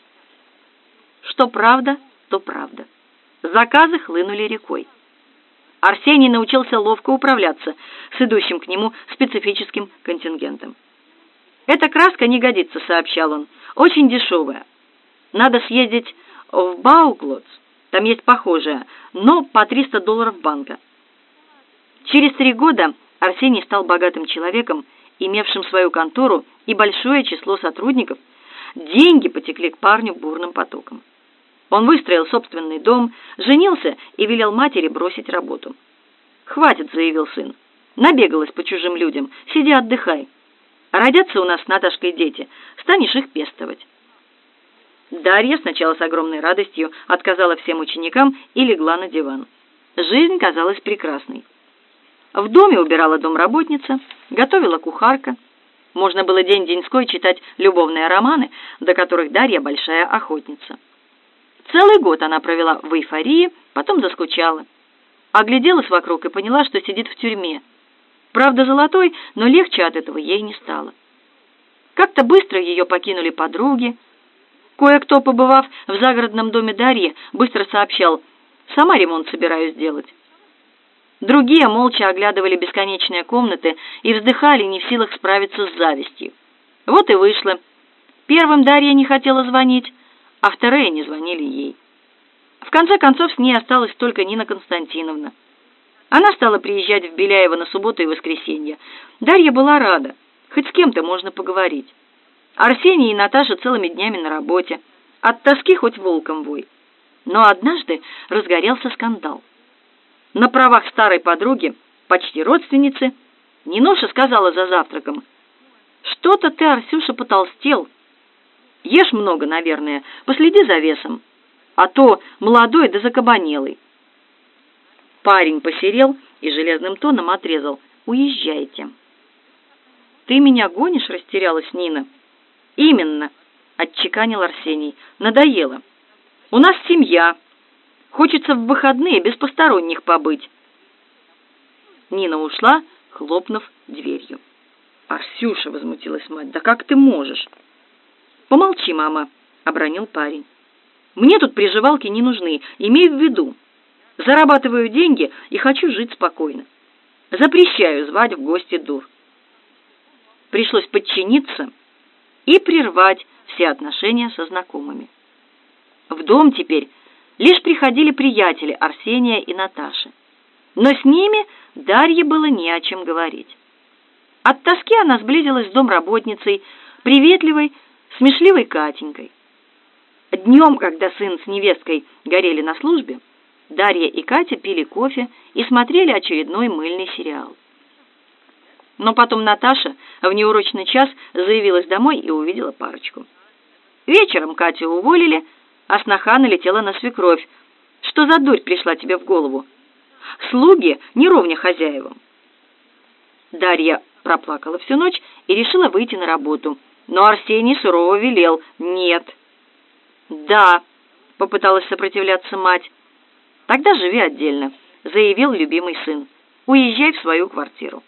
Что правда, то правда. Заказы хлынули рекой. Арсений научился ловко управляться с идущим к нему специфическим контингентом. «Эта краска не годится», — сообщал он, — «очень дешевая. Надо съездить в Бауклотс, там есть похожая, но по триста долларов банка». Через три года Арсений стал богатым человеком, имевшим свою контору и большое число сотрудников. Деньги потекли к парню бурным потоком. Он выстроил собственный дом, женился и велел матери бросить работу. «Хватит», — заявил сын, — «набегалась по чужим людям, сиди отдыхай. Родятся у нас с Наташкой дети, станешь их пестовать». Дарья сначала с огромной радостью отказала всем ученикам и легла на диван. Жизнь казалась прекрасной. В доме убирала домработница, готовила кухарка. Можно было день-деньской читать любовные романы, до которых Дарья большая охотница. Целый год она провела в эйфории, потом заскучала. Огляделась вокруг и поняла, что сидит в тюрьме. Правда, золотой, но легче от этого ей не стало. Как-то быстро ее покинули подруги. Кое-кто, побывав в загородном доме Дарьи, быстро сообщал: «Сама ремонт собираюсь делать». Другие молча оглядывали бесконечные комнаты и вздыхали, не в силах справиться с завистью. Вот и вышло. Первым Дарья не хотела звонить, а вторые не звонили ей. В конце концов, с ней осталась только Нина Константиновна. Она стала приезжать в Беляево на субботу и воскресенье. Дарья была рада, хоть с кем-то можно поговорить. Арсений и Наташа целыми днями на работе. От тоски хоть волком вой. Но однажды разгорелся скандал. На правах старой подруги, почти родственницы, Нинуша сказала за завтраком: «Что-то ты, Арсюша, потолстел. Ешь много, наверное, последи за весом, а то молодой да закабанелый». Парень посерел и железным тоном отрезал: «Уезжайте». «Ты меня гонишь?» — растерялась Нина. «Именно», — отчеканил Арсений. «Надоело. У нас семья. Хочется в выходные без посторонних побыть». Нина ушла, хлопнув дверью. «Арсюша», — возмутилась мать, — «да как ты можешь?» «Помолчи, мама», — обронил парень. «Мне тут приживалки не нужны, имей в виду. Зарабатываю деньги и хочу жить спокойно. Запрещаю звать в гости дур». Пришлось подчиниться и прервать все отношения со знакомыми. В дом теперь лишь приходили приятели Арсения и Наташи, но с ними Дарье было не о чем говорить. От тоски она сблизилась с домработницей, приветливой, смешливой Катенькой. Днем, когда сын с невесткой горели на службе, Дарья и Катя пили кофе и смотрели очередной мыльный сериал. Но потом Наташа в неурочный час заявилась домой и увидела парочку. Вечером Катю уволили, а сноха налетела на свекровь. «Что за дурь пришла тебе в голову? Слуги не ровня хозяевам». Дарья проплакала всю ночь и решила выйти на работу, но Арсений сурово велел «нет». «Да», — попыталась сопротивляться мать. «Тогда живи отдельно», — заявил любимый сын. «Уезжай в свою квартиру».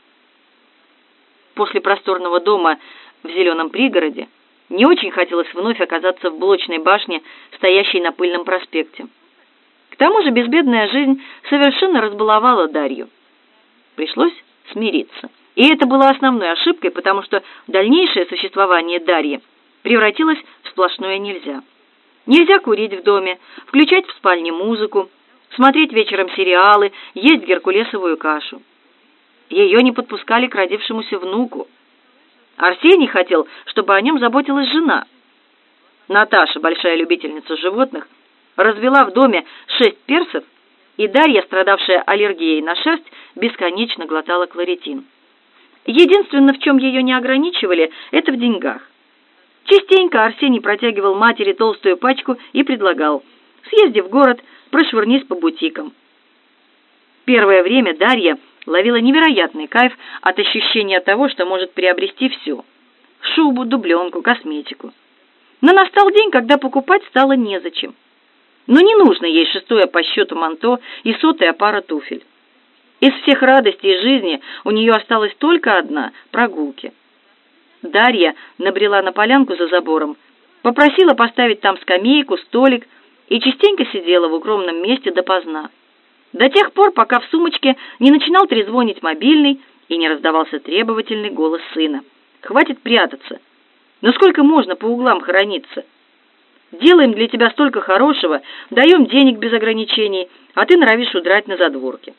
После просторного дома в зеленом пригороде не очень хотелось вновь оказаться в блочной башне, стоящей на Пыльном проспекте. К тому же безбедная жизнь совершенно разбаловала Дарью. Пришлось смириться. И это было основной ошибкой, потому что дальнейшее существование Дарьи превратилось в сплошное нельзя. Нельзя курить в доме, включать в спальне музыку, смотреть вечером сериалы, есть геркулесовую кашу. Ее не подпускали к родившемуся внуку. Арсений хотел, чтобы о нем заботилась жена. Наташа, большая любительница животных, развела в доме шесть персов, и Дарья, страдавшая аллергией на шерсть, бесконечно глотала кларитин. Единственное, в чем ее не ограничивали, это в деньгах. Частенько Арсений протягивал матери толстую пачку и предлагал: «Съезди в город, прошвырнись по бутикам». Первое время Дарья ловила невероятный кайф от ощущения того, что может приобрести все – шубу, дубленку, косметику. Но настал день, когда покупать стало незачем. Но не нужно ей шестое по счету манто и сотая пара туфель. Из всех радостей жизни у нее осталась только одна – прогулки. Дарья набрела на полянку за забором, попросила поставить там скамейку, столик и частенько сидела в укромном месте допоздна. До тех пор, пока в сумочке не начинал трезвонить мобильный и не раздавался требовательный голос сына. «Хватит прятаться! Но сколько можно по углам хорониться? Делаем для тебя столько хорошего, даем денег без ограничений, а ты норовишь удрать на задворке».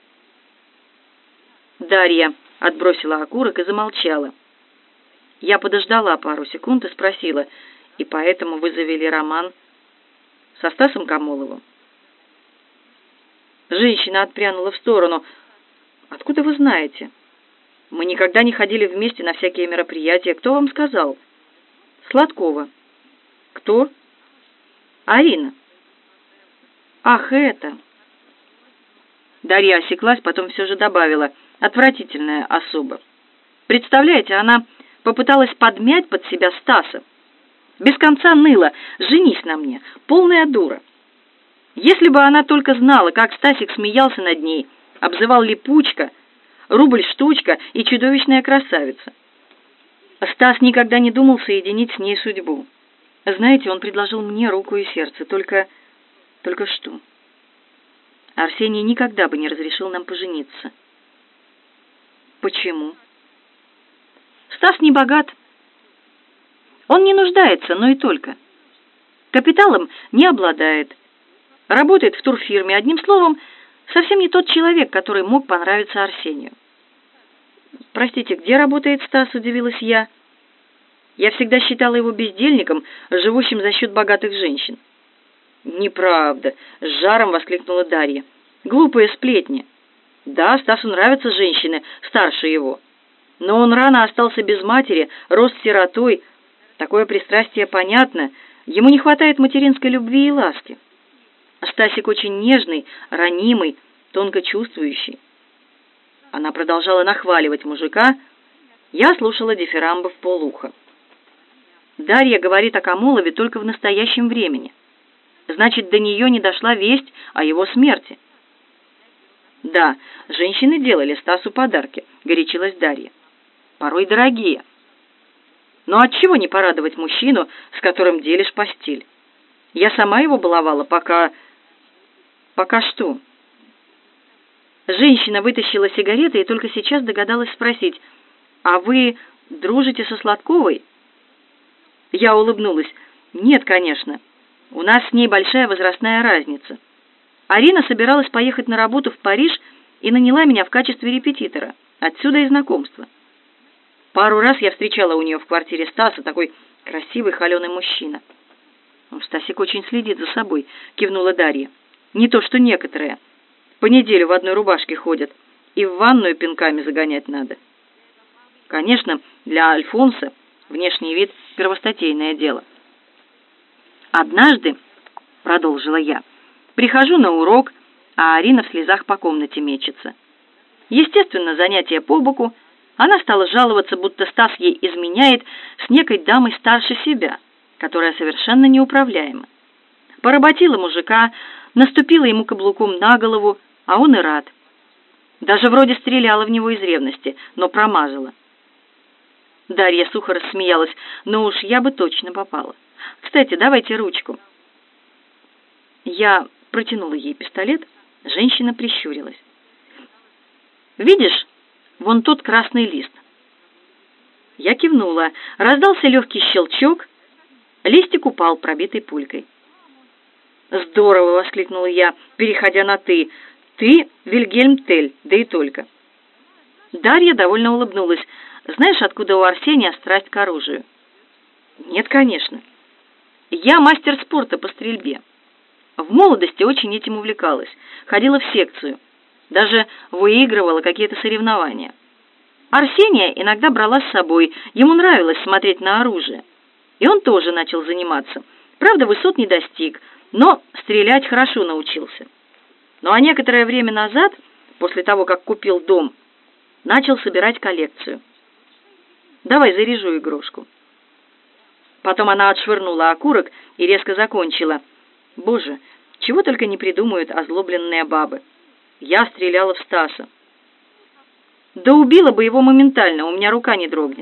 Дарья отбросила окурок и замолчала. Я подождала пару секунд и спросила: «И поэтому вы завели роман со Стасом Камоловым?» Женщина отпрянула в сторону. «Откуда вы знаете? Мы никогда не ходили вместе на всякие мероприятия. Кто вам сказал?» «Сладкова». «Кто?» «Арина». «Ах, это...» Дарья осеклась, потом все же добавила: «Отвратительная особа. Представляете, она попыталась подмять под себя Стаса. Без конца ныла: женись на мне, полная дура. Если бы она только знала, как Стасик смеялся над ней, обзывал липучка, рубль-штучка и чудовищная красавица. Стас никогда не думал соединить с ней судьбу. Знаете, он предложил мне руку и сердце, только... только что? Арсений никогда бы не разрешил нам пожениться». «Почему?» «Стас не богат. Он не нуждается, но и только. Капиталом не обладает. Работает в турфирме. Одним словом, совсем не тот человек, который мог понравиться Арсению». «Простите, где работает Стас?» – удивилась я. «Я всегда считала его бездельником, живущим за счет богатых женщин». «Неправда!» – с жаром воскликнула Дарья. «Глупые сплетни. Да, Стасу нравятся женщины старше его. Но он рано остался без матери, рос сиротой. Такое пристрастие понятно. Ему не хватает материнской любви и ласки. Стасик очень нежный, ранимый, тонко чувствующий». Она продолжала нахваливать мужика. Я слушала дифирамбы вполуха. Дарья говорит о Камолове только в настоящем времени. Значит, до нее не дошла весть о его смерти. «Да, женщины делали Стасу подарки», — горячилась Дарья. «Порой дорогие. Но отчего не порадовать мужчину, с которым делишь постель? Я сама его баловала, пока... пока что?» Женщина вытащила сигареты и только сейчас догадалась спросить: «А вы дружите со Сладковой?» Я улыбнулась. «Нет, конечно. У нас с ней большая возрастная разница. Арина собиралась поехать на работу в Париж и наняла меня в качестве репетитора. Отсюда и знакомство. Пару раз я встречала у нее в квартире Стаса, такой красивый холеный мужчина». «Стасик очень следит за собой», — кивнула Дарья. «Не то что некоторые. По неделю в одной рубашке ходят, и в ванную пинками загонять надо». Конечно, для Альфонса внешний вид — первостатейное дело. «Однажды, — продолжила я, — прихожу на урок, а Арина в слезах по комнате мечется. Естественно, занятие по боку. Она стала жаловаться, будто Стас ей изменяет с некой дамой старше себя, которая совершенно неуправляема. Поработила мужика, наступила ему каблуком на голову, а он и рад. Даже вроде стреляла в него из ревности, но промазала». Дарья сухо рассмеялась. «Ну уж я бы точно попала. Кстати, давайте ручку». Я протянула ей пистолет, женщина прищурилась. «Видишь, вон тот красный лист». Я кивнула. Раздался легкий щелчок. Листик упал, пробитый пулькой. «Здорово!» — воскликнула я, переходя на «ты». «Ты Вильгельм Тель, да и только». Дарья довольно улыбнулась. «Знаешь, откуда у Арсения страсть к оружию?» «Нет, конечно. Я мастер спорта по стрельбе. В молодости очень этим увлекалась. Ходила в секцию. Даже выигрывала какие-то соревнования. Арсения иногда брала с собой. Ему нравилось смотреть на оружие. И он тоже начал заниматься. Правда, высот не достиг, но стрелять хорошо научился. Ну а некоторое время назад, после того, как купил дом, начал собирать коллекцию. Давай заряжу игрушку». Потом она отшвырнула окурок и резко закончила. «Боже, чего только не придумают озлобленные бабы. Я стреляла в Стаса. Да убила бы его моментально, у меня рука не дрогнет».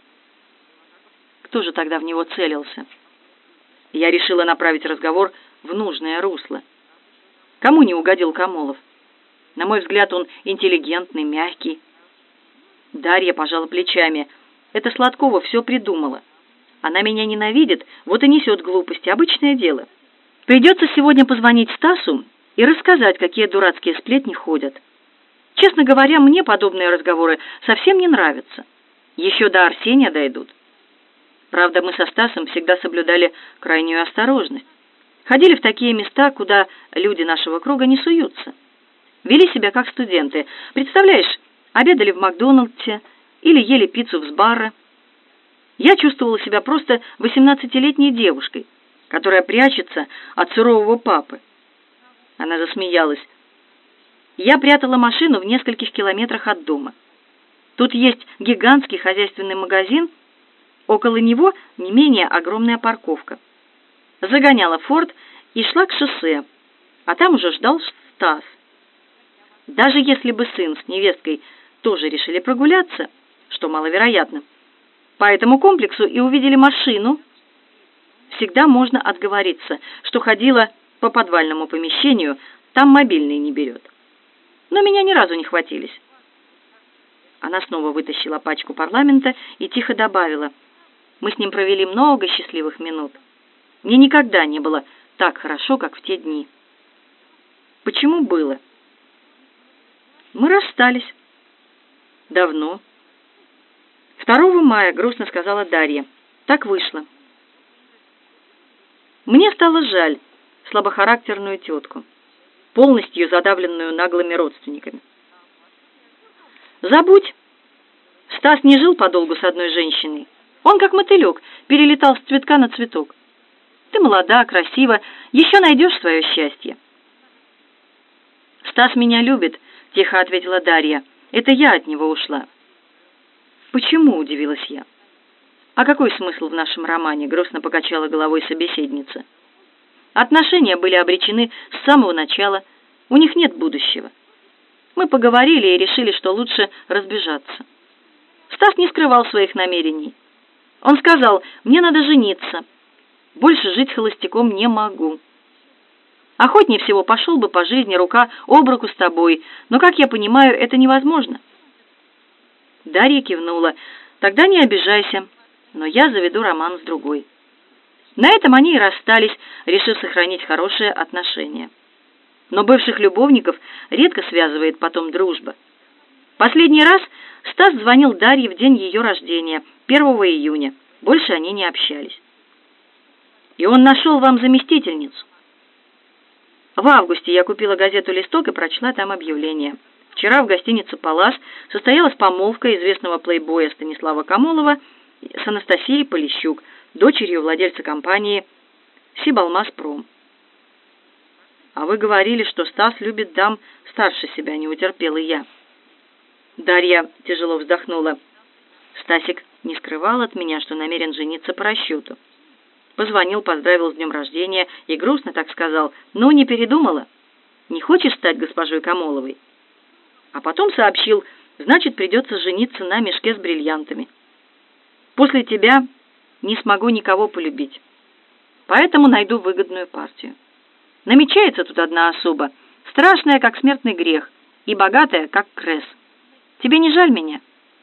Кто же тогда в него целился? Я решила направить разговор в нужное русло. Кому не угодил Камолов? На мой взгляд, он интеллигентный, мягкий. Дарья пожала плечами. «Это Сладкова все придумала. Она меня ненавидит, вот и несет глупости. Обычное дело. Придется сегодня позвонить Стасу и рассказать, какие дурацкие сплетни ходят. Честно говоря, мне подобные разговоры совсем не нравятся. Еще до Арсения дойдут. Правда, мы со Стасом всегда соблюдали крайнюю осторожность. Ходили в такие места, куда люди нашего круга не суются. Вели себя как студенты. Представляешь, обедали в Макдональдсе или ели пиццу с бара. Я чувствовала себя просто восемнадцатилетней девушкой, которая прячется от сурового папы». Она засмеялась. «Я прятала машину в нескольких километрах от дома. Тут есть гигантский хозяйственный магазин, около него не менее огромная парковка. Загоняла Форд и шла к шоссе, а там уже ждал Стас. Даже если бы сын с невесткой тоже решили прогуляться, что маловероятно, по этому комплексу и увидели машину, всегда можно отговориться, что ходила по подвальному помещению, там мобильный не берет. Но меня ни разу не хватились». Она снова вытащила пачку парламента и тихо добавила: «Мы с ним провели много счастливых минут. Мне никогда не было так хорошо, как в те дни». «Почему было?» «Мы расстались». «Давно?» «Второго мая», — грустно сказала Дарья. «Так вышло». Мне стало жаль слабохарактерную тетку, полностью задавленную наглыми родственниками. «Забудь. Стас не жил подолгу с одной женщиной. Он, как мотылек, перелетал с цветка на цветок. Ты молода, красива, еще найдешь свое счастье». «Стас меня любит», — тихо ответила Дарья. «Это я от него ушла». «Почему?» — удивилась я. «А какой смысл в нашем романе?» — грустно покачала головой собеседница. «Отношения были обречены с самого начала. У них нет будущего. Мы поговорили и решили, что лучше разбежаться. Стас не скрывал своих намерений. Он сказал: мне надо жениться. Больше жить холостяком не могу. Охотнее всего пошел бы по жизни рука об руку с тобой, но, как я понимаю, это невозможно». Дарья кивнула. «Тогда не обижайся, но я заведу роман с другой». На этом они и расстались, решив сохранить хорошие отношения. Но бывших любовников редко связывает потом дружба. Последний раз Стас звонил Дарье в день ее рождения, первого июня. Больше они не общались. «И он нашел вам заместительницу?» В августе я купила газету «Листок» и прочла там объявление. Вчера в гостинице «Палас» состоялась помолвка известного плейбоя Станислава Камолова с Анастасией Полищук, дочерью владельца компании «Сибалмаспром». «А вы говорили, что Стас любит дам старше себя», — не утерпела я. Дарья тяжело вздохнула. Стасик не скрывал от меня, что намерен жениться по расчету. Позвонил, поздравил с днем рождения и грустно так сказал: «Ну, не передумала? Не хочешь стать госпожой Камоловой?» А потом сообщил: «Значит, придется жениться на мешке с бриллиантами. После тебя не смогу никого полюбить, поэтому найду выгодную партию. Намечается тут одна особа, страшная, как смертный грех, и богатая, как крес. Тебе не жаль меня?»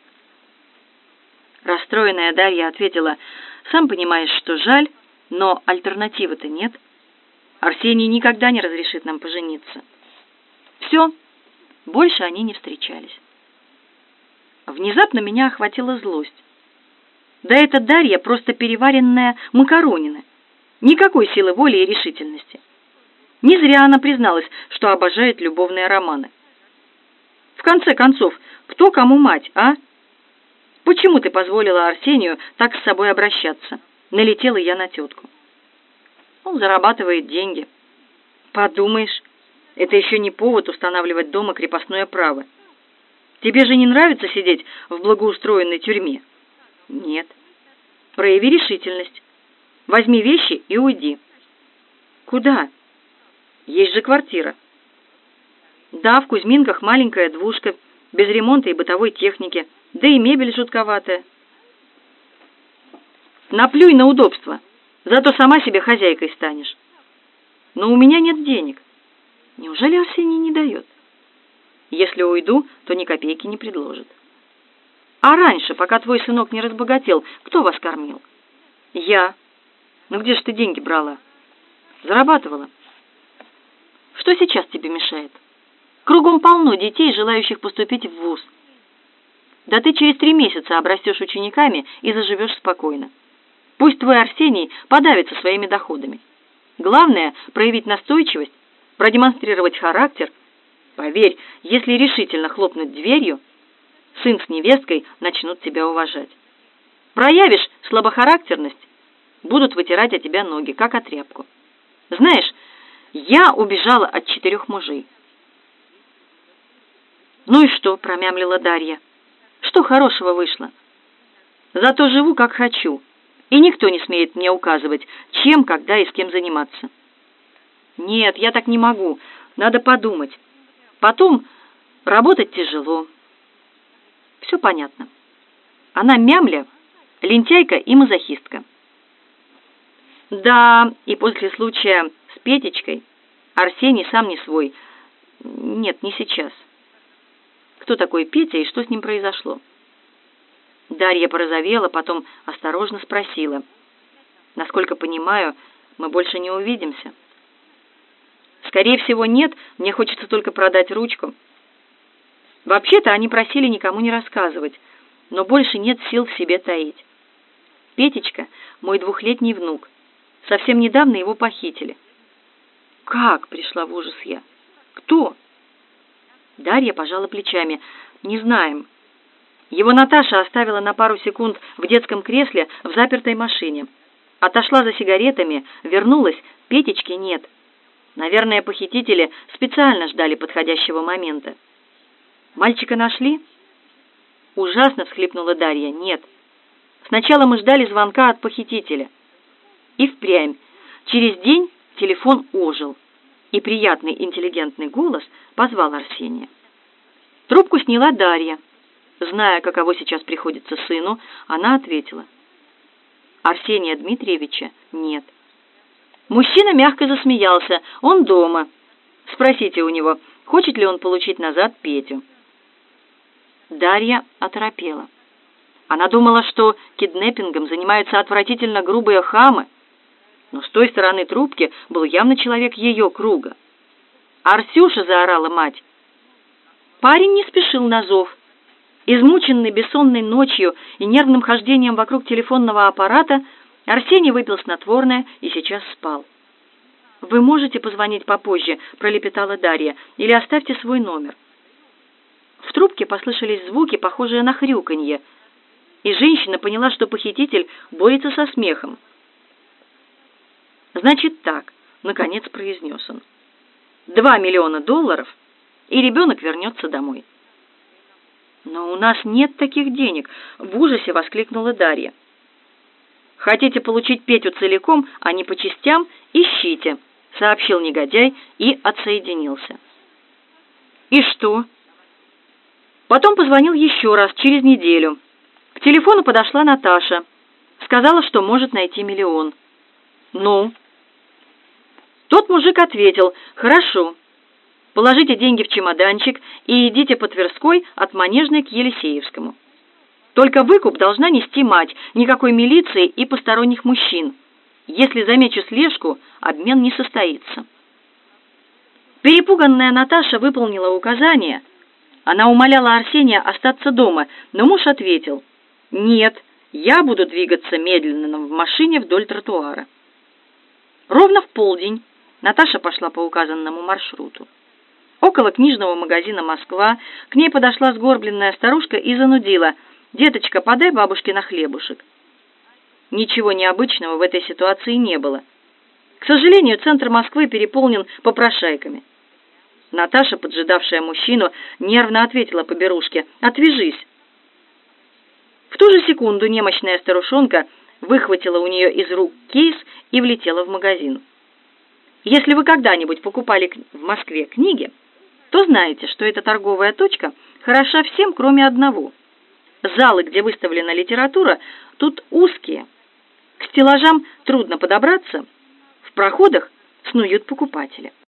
Расстроенная Дарья ответила: «Сам понимаешь, что жаль, но альтернативы-то нет. Арсений никогда не разрешит нам пожениться». Все, больше они не встречались. Внезапно меня охватила злость. Да эта Дарья просто переваренная макаронина. Никакой силы воли и решительности. Не зря она призналась, что обожает любовные романы. В конце концов, кто кому мать, а? Почему ты позволила Арсению так с собой обращаться? Налетела я на тетку. Он зарабатывает деньги. Подумаешь, это еще не повод устанавливать дома крепостное право. Тебе же не нравится сидеть в благоустроенной тюрьме? Нет. Прояви решительность. Возьми вещи и уйди. Куда? Есть же квартира. Да, в Кузьминках маленькая двушка, без ремонта и бытовой техники, да и мебель жутковатая. Наплюй на удобство, зато сама себе хозяйкой станешь. Но у меня нет денег. Неужели Арсений не дает? Если уйду, то ни копейки не предложит. А раньше, пока твой сынок не разбогател, кто вас кормил? Я. Ну где же ты деньги брала? Зарабатывала. Что сейчас тебе мешает? Кругом полно детей, желающих поступить в вуз. Да ты через три месяца обрастешь учениками и заживешь спокойно. Пусть твой Арсений подавится своими доходами. Главное – проявить настойчивость, продемонстрировать характер. Поверь, если решительно хлопнуть дверью, сын с невесткой начнут тебя уважать. Проявишь слабохарактерность, будут вытирать от тебя ноги, как от тряпку. Знаешь, я убежала от четырех мужей. «Ну и что?» – промямлила Дарья. «Что хорошего вышло? Зато живу, как хочу, и никто не смеет мне указывать, чем, когда и с кем заниматься». «Нет, я так не могу. Надо подумать. Потом работать тяжело». Все понятно. Она мямля, лентяйка и мазохистка. Да, и после случая с Петечкой Арсений сам не свой. Нет, не сейчас. Кто такой Петя и что с ним произошло? Дарья порозовела, потом осторожно спросила: «Насколько понимаю, мы больше не увидимся?» «Скорее всего, нет. Мне хочется только продать ручку». Вообще-то они просили никому не рассказывать, но больше нет сил в себе таить. Петечка – мой двухлетний внук. Совсем недавно его похитили. «Как?» – пришла в ужас я. «Кто?» Дарья пожала плечами. «Не знаем. Его Наташа оставила на пару секунд в детском кресле в запертой машине. Отошла за сигаретами, вернулась, Петечки нет. Наверное, похитители специально ждали подходящего момента». «Мальчика нашли?» Ужасно всхлипнула Дарья. «Нет. Сначала мы ждали звонка от похитителя». И впрямь. Через день телефон ожил, и приятный интеллигентный голос позвал Арсения. Трубку сняла Дарья. Зная, каково сейчас приходится сыну, она ответила: «Арсения Дмитриевича нет». Мужчина мягко засмеялся. «Он дома. Спросите у него, хочет ли он получить назад Петю». Дарья оторопела. Она думала, что киднеппингом занимаются отвратительно грубые хамы. но с той стороны трубки был явно человек ее круга. «Арсюша!» — заорала мать. Парень не спешил на зов. Измученный бессонной ночью и нервным хождением вокруг телефонного аппарата, Арсений выпил снотворное и сейчас спал. «Вы можете позвонить попозже?» — пролепетала Дарья. «Или оставьте свой номер». В трубке послышались звуки, похожие на хрюканье, и женщина поняла, что похититель борется со смехом. «Значит так», — наконец произнес он. «Два миллиона долларов, и ребенок вернется домой». «Но у нас нет таких денег», — в ужасе воскликнула Дарья. «Хотите получить Петю целиком, а не по частям? Ищите», — сообщил негодяй и отсоединился. «И что?» Потом позвонил еще раз, через неделю. К телефону подошла Наташа. Сказала, что может найти миллион. «Ну?» Тот мужик ответил: «Хорошо. Положите деньги в чемоданчик и идите по Тверской от Манежной к Елисеевскому. Только выкуп должна нести мать, никакой милиции и посторонних мужчин. Если замечу слежку, обмен не состоится». Перепуганная Наташа выполнила указание. Она умоляла Арсения остаться дома, но муж ответил: «Нет, я буду двигаться медленно в машине вдоль тротуара». Ровно в полдень Наташа пошла по указанному маршруту. Около книжного магазина «Москва» к ней подошла сгорбленная старушка и занудила: «Деточка, подай бабушке на хлебушек». Ничего необычного в этой ситуации не было. К сожалению, центр Москвы переполнен попрошайками. Наташа, поджидавшая мужчину, нервно ответила поберушке: «Отвяжись». В ту же секунду немощная старушонка выхватила у нее из рук кейс и влетела в магазин. Если вы когда-нибудь покупали в Москве книги, то знаете, что эта торговая точка хороша всем, кроме одного. Залы, где выставлена литература, тут узкие. К стеллажам трудно подобраться, в проходах снуют покупатели.